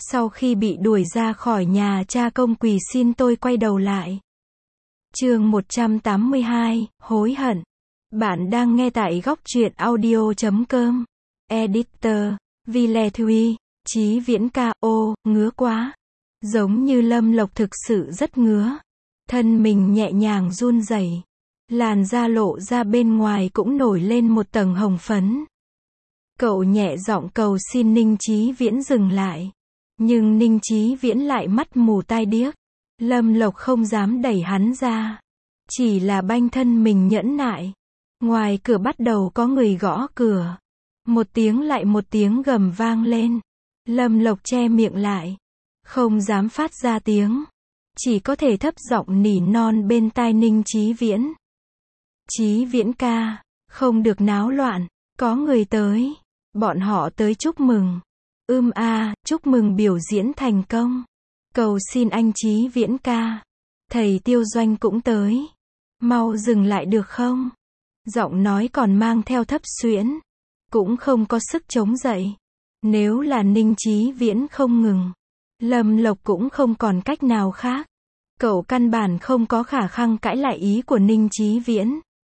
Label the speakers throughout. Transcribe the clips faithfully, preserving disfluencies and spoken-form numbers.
Speaker 1: Sau khi bị đuổi ra khỏi nhà, cha công quỳ xin tôi quay đầu lại. Chương một trăm tám mươi hai, hối hận. Bạn đang nghe tại góc truyện audio chấm com. Editor, Vile Thuy, Chí Viễn ca, ô, ngứa quá. Giống như Lâm Lộc thực sự rất ngứa. Thân mình nhẹ nhàng run rẩy. Làn da lộ ra bên ngoài cũng nổi lên một tầng hồng phấn. Cậu nhẹ giọng cầu xin Ninh Chí Viễn dừng lại. Nhưng Ninh Chí Viễn lại mắt mù tai điếc. Lâm Lộc không dám đẩy hắn ra. Chỉ là banh thân mình nhẫn nại. Ngoài cửa bắt đầu có người gõ cửa. Một tiếng lại một tiếng gầm vang lên. Lâm Lộc che miệng lại. Không dám phát ra tiếng. Chỉ có thể thấp giọng nỉ non bên tai Ninh Chí Viễn. Chí Viễn ca, không được náo loạn. Có người tới. Bọn họ tới chúc mừng. Ưm a, chúc mừng biểu diễn thành công. Cầu xin anh Chí Viễn ca. Thầy Tiêu Doanh cũng tới. Mau dừng lại được không? Giọng nói còn mang theo thấp xuyễn. Cũng không có sức chống dậy. Nếu là Ninh Chí Viễn không ngừng, Lâm Lộc cũng không còn cách nào khác. Cậu căn bản không có khả khăng cãi lại ý của Ninh Chí Viễn.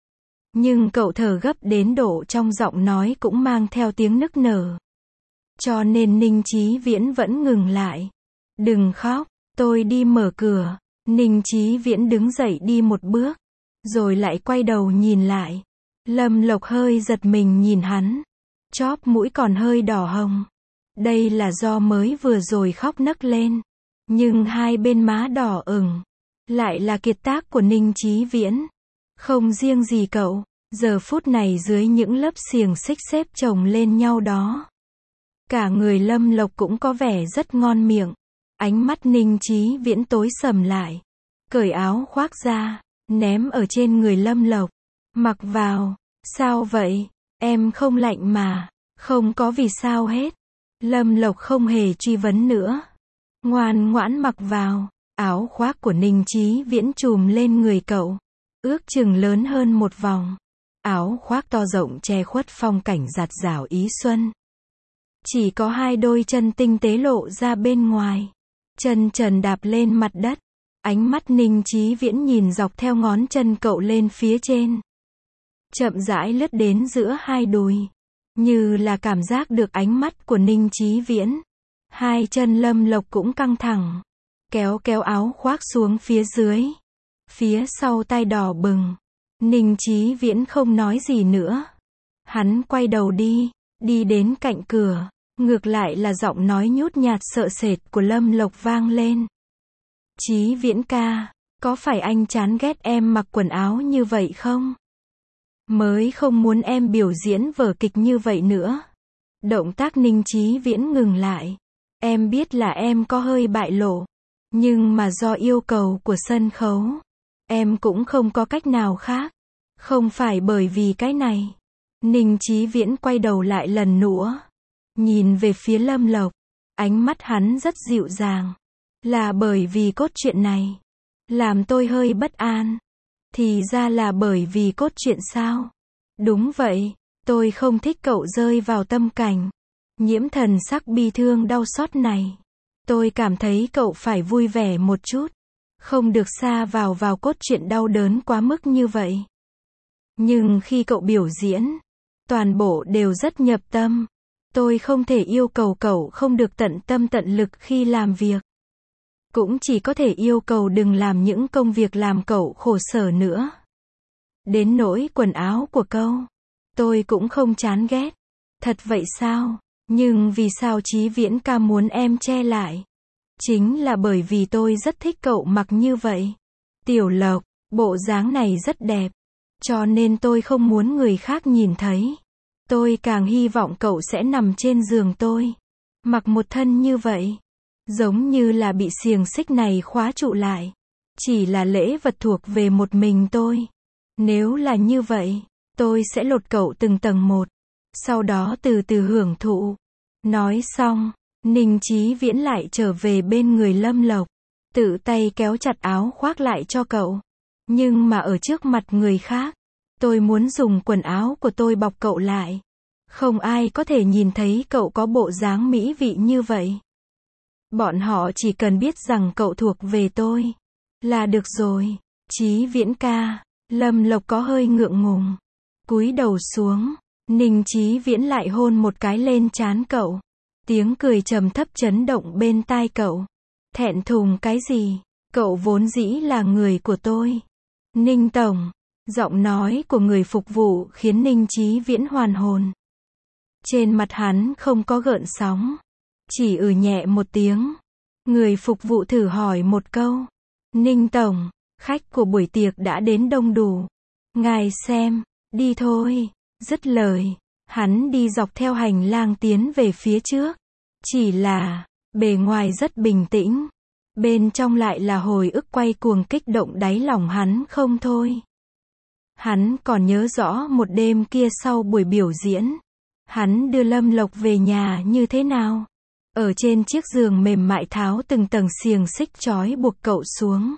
Speaker 1: Nhưng cậu thở gấp đến độ trong giọng nói cũng mang theo tiếng nức nở. Cho nên Ninh Chí Viễn vẫn ngừng lại. Đừng khóc, tôi đi mở cửa. Ninh Chí Viễn đứng dậy đi một bước. Rồi lại quay đầu nhìn lại. Lâm Lộc hơi giật mình nhìn hắn. Chóp mũi còn hơi đỏ hồng. Đây là do mới vừa rồi khóc nấc lên. Nhưng hai bên má đỏ ửng. Lại là kiệt tác của Ninh Chí Viễn. Không riêng gì cậu. Giờ phút này dưới những lớp xiềng xích xếp chồng lên nhau đó. Cả người Lâm Lộc cũng có vẻ rất ngon miệng. Ánh mắt Ninh Chí Viễn tối sầm lại. Cởi áo khoác ra. Ném ở trên người Lâm Lộc. Mặc vào. Sao vậy? Em không lạnh mà. Không có vì sao hết. Lâm Lộc không hề truy vấn nữa. Ngoan ngoãn mặc vào. Áo khoác của Ninh Chí Viễn trùm lên người cậu. Ước chừng lớn hơn một vòng. Áo khoác to rộng che khuất phong cảnh rạt rào ý xuân. Chỉ có hai đôi chân tinh tế lộ ra bên ngoài. Chân trần đạp lên mặt đất. Ánh mắt Ninh Chí Viễn nhìn dọc theo ngón chân cậu lên phía trên. Chậm rãi lướt đến giữa hai đùi. Như là cảm giác được ánh mắt của Ninh Chí Viễn. Hai chân Lâm Lộc cũng căng thẳng. Kéo kéo áo khoác xuống phía dưới. Phía sau tay đỏ bừng. Ninh Chí Viễn không nói gì nữa. Hắn quay đầu đi. Đi đến cạnh cửa. Ngược lại là giọng nói nhút nhạt sợ sệt của Lâm Lộc vang lên. Chí Viễn ca, có phải anh chán ghét em mặc quần áo như vậy không? Mới không muốn em biểu diễn vở kịch như vậy nữa. Động tác Ninh Chí Viễn ngừng lại. Em biết là em có hơi bại lộ. Nhưng mà do yêu cầu của sân khấu. Em cũng không có cách nào khác. Không phải bởi vì cái này. Ninh Chí Viễn quay đầu lại lần nữa. Nhìn về phía Lâm Lộc. Ánh mắt hắn rất dịu dàng. Là bởi vì cốt truyện này. Làm tôi hơi bất an. Thì ra là bởi vì cốt truyện sao? Đúng vậy. Tôi không thích cậu rơi vào tâm cảnh. Nhiễm thần sắc bi thương đau xót này. Tôi cảm thấy cậu phải vui vẻ một chút. Không được sa vào vào cốt truyện đau đớn quá mức như vậy. Nhưng khi cậu biểu diễn. Toàn bộ đều rất nhập tâm. Tôi không thể yêu cầu cậu không được tận tâm tận lực khi làm việc. Cũng chỉ có thể yêu cầu đừng làm những công việc làm cậu khổ sở nữa. Đến nỗi quần áo của cậu. Tôi cũng không chán ghét. Thật vậy sao? Nhưng vì sao Chí Viễn ca muốn em che lại? Chính là bởi vì tôi rất thích cậu mặc như vậy. Tiểu Lộc, bộ dáng này rất đẹp. Cho nên tôi không muốn người khác nhìn thấy. Tôi càng hy vọng cậu sẽ nằm trên giường tôi. Mặc một thân như vậy. Giống như là bị xiềng xích này khóa trụ lại. Chỉ là lễ vật thuộc về một mình tôi. Nếu là như vậy, tôi sẽ lột cậu từng tầng một. Sau đó từ từ hưởng thụ. Nói xong, Ninh Chí Viễn lại trở về bên người Lâm Lộc. Tự tay kéo chặt áo khoác lại cho cậu. Nhưng mà ở trước mặt người khác. Tôi muốn dùng quần áo của tôi bọc cậu lại. Không ai có thể nhìn thấy cậu có bộ dáng mỹ vị như vậy. Bọn họ chỉ cần biết rằng cậu thuộc về tôi là được rồi. Chí Viễn ca. Lâm Lộc có hơi ngượng ngùng. Cúi đầu xuống. Ninh Chí Viễn lại hôn một cái lên trán cậu. Tiếng cười trầm thấp chấn động bên tai cậu. Thẹn thùng cái gì? Cậu vốn dĩ là người của tôi. Ninh tổng. Giọng nói của người phục vụ khiến Ninh Chí Viễn hoàn hồn. Trên mặt hắn không có gợn sóng. Chỉ ừ nhẹ một tiếng. Người phục vụ thử hỏi một câu. Ninh tổng, khách của buổi tiệc đã đến đông đủ. Ngài xem, đi thôi. Dứt lời, hắn đi dọc theo hành lang tiến về phía trước. Chỉ là, bề ngoài rất bình tĩnh. Bên trong lại là hồi ức quay cuồng kích động đáy lòng hắn không thôi. Hắn còn nhớ rõ một đêm kia sau buổi biểu diễn. Hắn đưa Lâm Lộc về nhà như thế nào? Ở trên chiếc giường mềm mại tháo từng tầng xiềng xích trói buộc cậu xuống.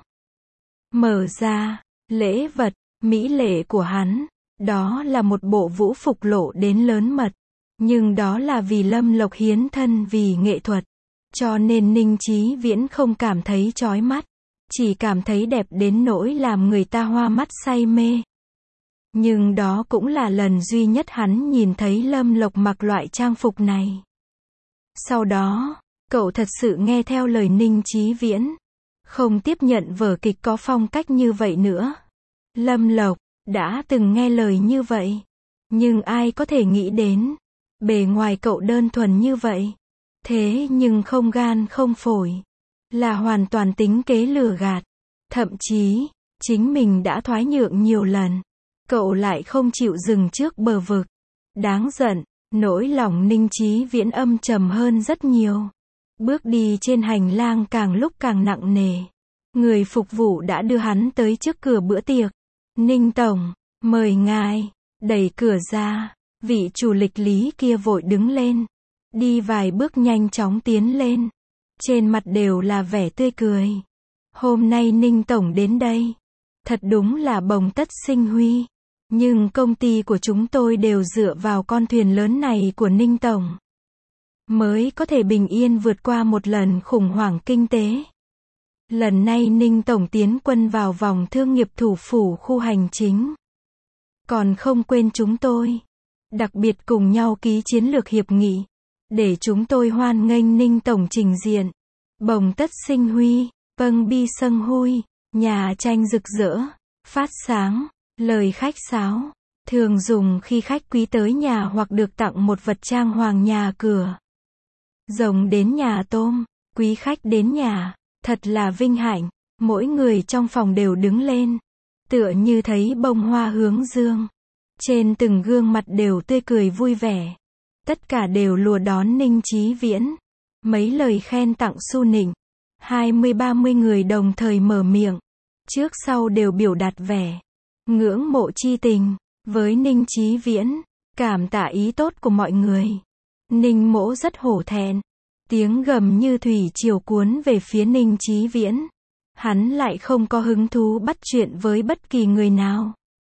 Speaker 1: Mở ra, lễ vật, mỹ lệ của hắn. Đó là một bộ vũ phục lộ đến lớn mật. Nhưng đó là vì Lâm Lộc hiến thân vì nghệ thuật. Cho nên Ninh Chí Viễn không cảm thấy chói mắt. Chỉ cảm thấy đẹp đến nỗi làm người ta hoa mắt say mê. Nhưng đó cũng là lần duy nhất hắn nhìn thấy Lâm Lộc mặc loại trang phục này. Sau đó, cậu thật sự nghe theo lời Ninh Chí Viễn. Không tiếp nhận vở kịch có phong cách như vậy nữa. Lâm Lộc đã từng nghe lời như vậy. Nhưng ai có thể nghĩ đến. Bề ngoài cậu đơn thuần như vậy. Thế nhưng không gan không phổi. Là hoàn toàn tính kế lừa gạt. Thậm chí, chính mình đã thoái nhượng nhiều lần. Cậu lại không chịu dừng trước bờ vực. Đáng giận, nỗi lòng Ninh Chí Viễn âm trầm hơn rất nhiều. Bước đi trên hành lang càng lúc càng nặng nề. Người phục vụ đã đưa hắn tới trước cửa bữa tiệc. Ninh tổng, mời ngài. Đẩy cửa ra, vị chủ lịch lý kia vội đứng lên. Đi vài bước nhanh chóng tiến lên. Trên mặt đều là vẻ tươi cười. Hôm nay Ninh tổng đến đây. Thật đúng là bồng tất sinh huy. Nhưng công ty của chúng tôi đều dựa vào con thuyền lớn này của Ninh tổng. Mới có thể bình yên vượt qua một lần khủng hoảng kinh tế. Lần này Ninh tổng tiến quân vào vòng thương nghiệp thủ phủ khu hành chính. Còn không quên chúng tôi. Đặc biệt cùng nhau ký chiến lược hiệp nghị. Để chúng tôi hoan nghênh Ninh tổng trình diện. Bồng tất sinh huy, vâng bi sâng huy, nhà tranh rực rỡ, phát sáng, lời khách sáo. Thường dùng khi khách quý tới nhà hoặc được tặng một vật trang hoàng nhà cửa. Rồng đến nhà tôm, quý khách đến nhà, thật là vinh hạnh. Mỗi người trong phòng đều đứng lên. Tựa như thấy bông hoa hướng dương. Trên từng gương mặt đều tươi cười vui vẻ. Tất cả đều lùa đón Ninh Chí Viễn. Mấy lời khen tặng su nịnh. Hai mươi ba mươi người đồng thời mở miệng. Trước sau đều biểu đạt vẻ ngưỡng mộ chi tình với Ninh Chí Viễn. Cảm tạ ý tốt của mọi người. Ninh Mỗ rất hổ thẹn. Tiếng gầm như thủy triều cuốn về phía Ninh Chí Viễn. Hắn lại không có hứng thú bắt chuyện với bất kỳ người nào.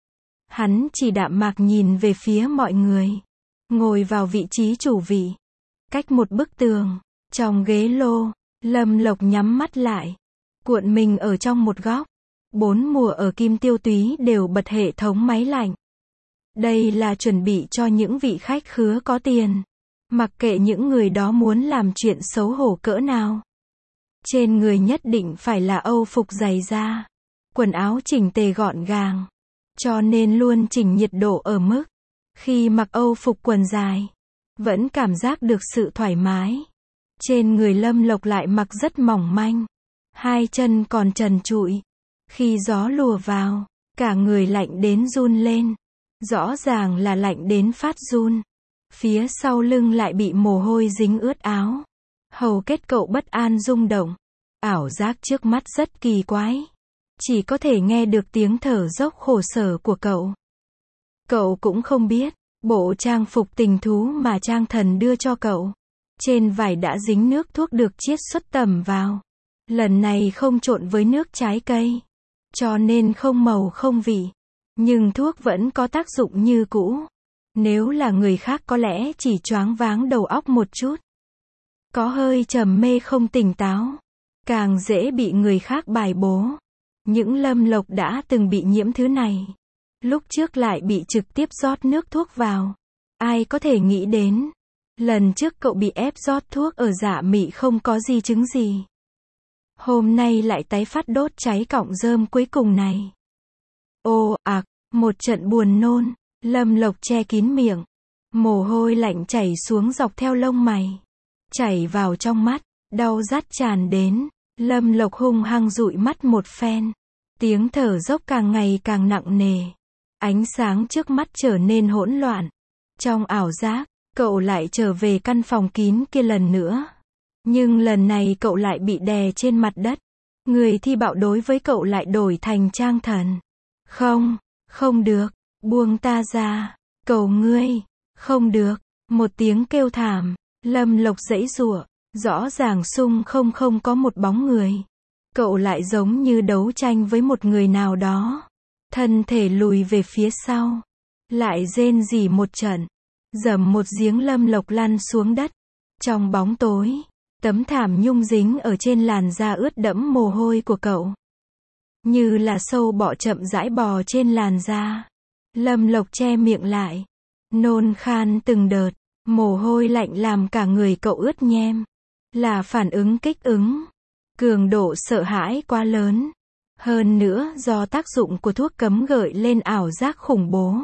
Speaker 1: Hắn chỉ đạm mạc nhìn về phía mọi người. Ngồi vào vị trí chủ vị. Cách một bức tường. Trong ghế lô. Lâm Lộc nhắm mắt lại. Cuộn mình ở trong một góc. Bốn mùa ở Kim Tiêu Túy đều bật hệ thống máy lạnh. Đây là chuẩn bị cho những vị khách khứa có tiền. Mặc kệ những người đó muốn làm chuyện xấu hổ cỡ nào. Trên người nhất định phải là âu phục dày da. Quần áo chỉnh tề gọn gàng. Cho nên luôn chỉnh nhiệt độ ở mức. Khi mặc âu phục quần dài. Vẫn cảm giác được sự thoải mái. Trên người Lâm Lộc lại mặc rất mỏng manh. Hai chân còn trần trụi. Khi gió lùa vào. Cả người lạnh đến run lên. Rõ ràng là lạnh đến phát run. Phía sau lưng lại bị mồ hôi dính ướt áo. Hầu kết cậu bất an rung động. Ảo giác trước mắt rất kỳ quái. Chỉ có thể nghe được tiếng thở dốc khổ sở của cậu. Cậu cũng không biết, bộ trang phục tình thú mà Trang Thần đưa cho cậu. Trên vải đã dính nước thuốc được chiết xuất tẩm vào. Lần này không trộn với nước trái cây. Cho nên không màu không vị. Nhưng thuốc vẫn có tác dụng như cũ. Nếu là người khác có lẽ chỉ choáng váng đầu óc một chút. có hơi trầm mê không tỉnh táo, càng dễ bị người khác bài bố. Những Lâm Lộc đã từng bị nhiễm thứ này, lúc trước lại bị trực tiếp rót nước thuốc vào. Ai có thể nghĩ đến, lần trước cậu bị ép rót thuốc ở Dạ Mị không có di chứng gì. Hôm nay lại tái phát đốt cháy cọng rơm cuối cùng này. Ô ạc, một trận buồn nôn, Lâm Lộc che kín miệng. Mồ hôi lạnh chảy xuống dọc theo lông mày, chảy vào trong mắt, đau rát tràn đến. Lâm Lộc hung hăng dụi mắt một phen. Tiếng thở dốc càng ngày càng nặng nề. Ánh sáng trước mắt trở nên hỗn loạn. Trong ảo giác, cậu lại trở về căn phòng kín kia lần nữa. Nhưng lần này cậu lại bị đè trên mặt đất. Người thi bạo đối với cậu lại đổi thành Trang Thần. Không, không được, buông ta ra, cầu ngươi, không được. Một tiếng kêu thảm, Lâm Lộc giãy giụa, rõ ràng xung không không có một bóng người. Cậu lại giống như đấu tranh với một người nào đó. Thân thể lùi về phía sau, lại rên rỉ một trận. Dầm một giếng Lâm Lộc lăn xuống đất. Trong bóng tối, tấm thảm nhung dính ở trên làn da ướt đẫm mồ hôi của cậu. Như là sâu bọ chậm rãi bò trên làn da. Lâm Lộc che miệng lại, nôn khan từng đợt, mồ hôi lạnh làm cả người cậu ướt nhem. Là phản ứng kích ứng. Cường độ sợ hãi quá lớn. Hơn nữa do tác dụng của thuốc cấm gợi lên ảo giác khủng bố.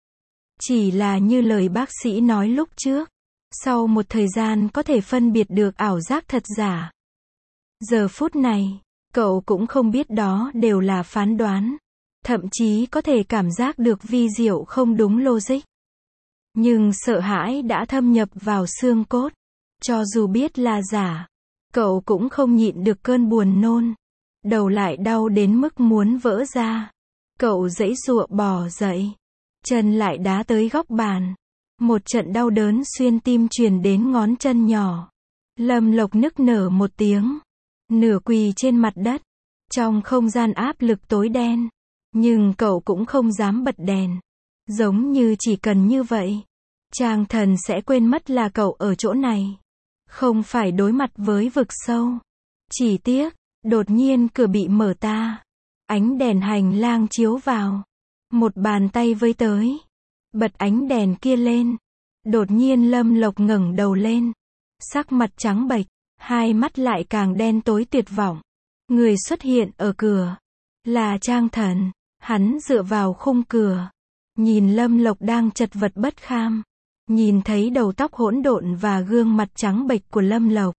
Speaker 1: Chỉ là như lời bác sĩ nói lúc trước, sau một thời gian có thể phân biệt được ảo giác thật giả. Giờ phút này, cậu cũng không biết đó đều là phán đoán. Thậm chí có thể cảm giác được vi diệu không đúng logic. Nhưng sợ hãi đã thâm nhập vào xương cốt. Cho dù biết là giả, cậu cũng không nhịn được cơn buồn nôn. Đầu lại đau đến mức muốn vỡ ra. Cậu giãy giụa bò dậy. Chân lại đá tới góc bàn. Một trận đau đớn xuyên tim truyền đến ngón chân nhỏ. Lâm Lộc nức nở một tiếng. Nửa quỳ trên mặt đất. Trong không gian áp lực tối đen. Nhưng cậu cũng không dám bật đèn. Giống như chỉ cần như vậy, Trang Thần sẽ quên mất là cậu ở chỗ này. Không phải đối mặt với vực sâu. Chỉ tiếc, đột nhiên cửa bị mở ta. Ánh đèn hành lang chiếu vào. Một bàn tay với tới. Bật ánh đèn kia lên. Đột nhiên Lâm Lộc ngẩng đầu lên. Sắc mặt trắng bệch, hai mắt lại càng đen tối tuyệt vọng. Người xuất hiện ở cửa là Trang Thần. Hắn dựa vào khung cửa, nhìn Lâm Lộc đang chật vật bất kham. Nhìn thấy đầu tóc hỗn độn và gương mặt trắng bệch của Lâm Lộc.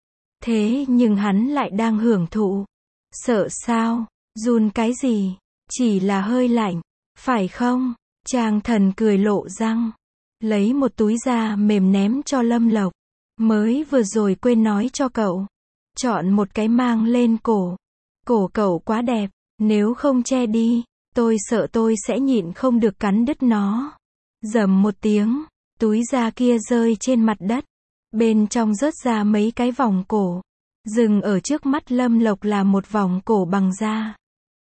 Speaker 1: Thế nhưng hắn lại đang hưởng thụ. Sợ sao? Run cái gì? Chỉ là hơi lạnh, phải không? Trang Thần cười lộ răng, lấy một túi da mềm ném cho Lâm Lộc. Mới vừa rồi quên nói cho cậu, chọn một cái mang lên cổ. Cổ cậu quá đẹp, nếu không che đi, tôi sợ tôi sẽ nhịn không được cắn đứt nó. Rầm một tiếng, túi da kia rơi trên mặt đất. Bên trong rớt ra mấy cái vòng cổ. Dừng ở trước mắt Lâm Lộc là một vòng cổ bằng da.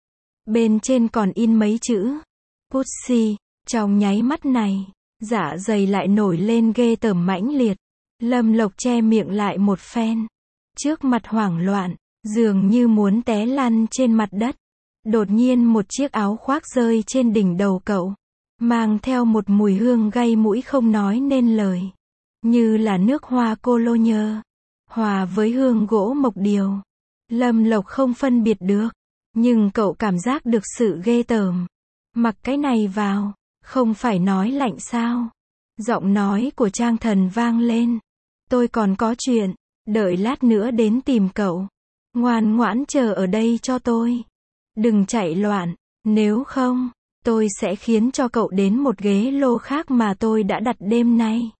Speaker 1: Bên trên còn in mấy chữ Pussy. Trong nháy mắt này, dạ dày lại nổi lên ghê tởm mãnh liệt. Lâm Lộc che miệng lại một phen. Trước mặt hoảng loạn, dường như muốn té lăn trên mặt đất. Đột nhiên một chiếc áo khoác rơi trên đỉnh đầu cậu. Mang theo một mùi hương gây mũi không nói nên lời. Như là nước hoa cô lô nhơ. Hòa với hương gỗ mộc điều. Lâm Lộc không phân biệt được. Nhưng cậu cảm giác được sự ghê tởm. Mặc cái này vào, không phải nói lạnh sao? Giọng nói của Trang Thần vang lên. Tôi còn có chuyện, đợi lát nữa đến tìm cậu. Ngoan ngoãn chờ ở đây cho tôi. Đừng chạy loạn, nếu không, tôi sẽ khiến cho cậu đến một ghế lô khác mà tôi đã đặt đêm nay.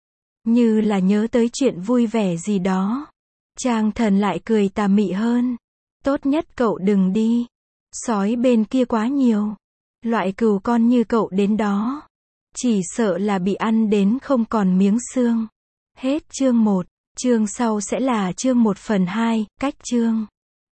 Speaker 1: Như là nhớ tới chuyện vui vẻ gì đó. Trang Thần lại cười tà mị hơn. Tốt nhất cậu đừng đi. Sói bên kia quá nhiều. Loại cừu con như cậu đến đó, chỉ sợ là bị ăn đến không còn miếng xương. Hết chương một, chương sau sẽ là chương một phần hai, cách chương.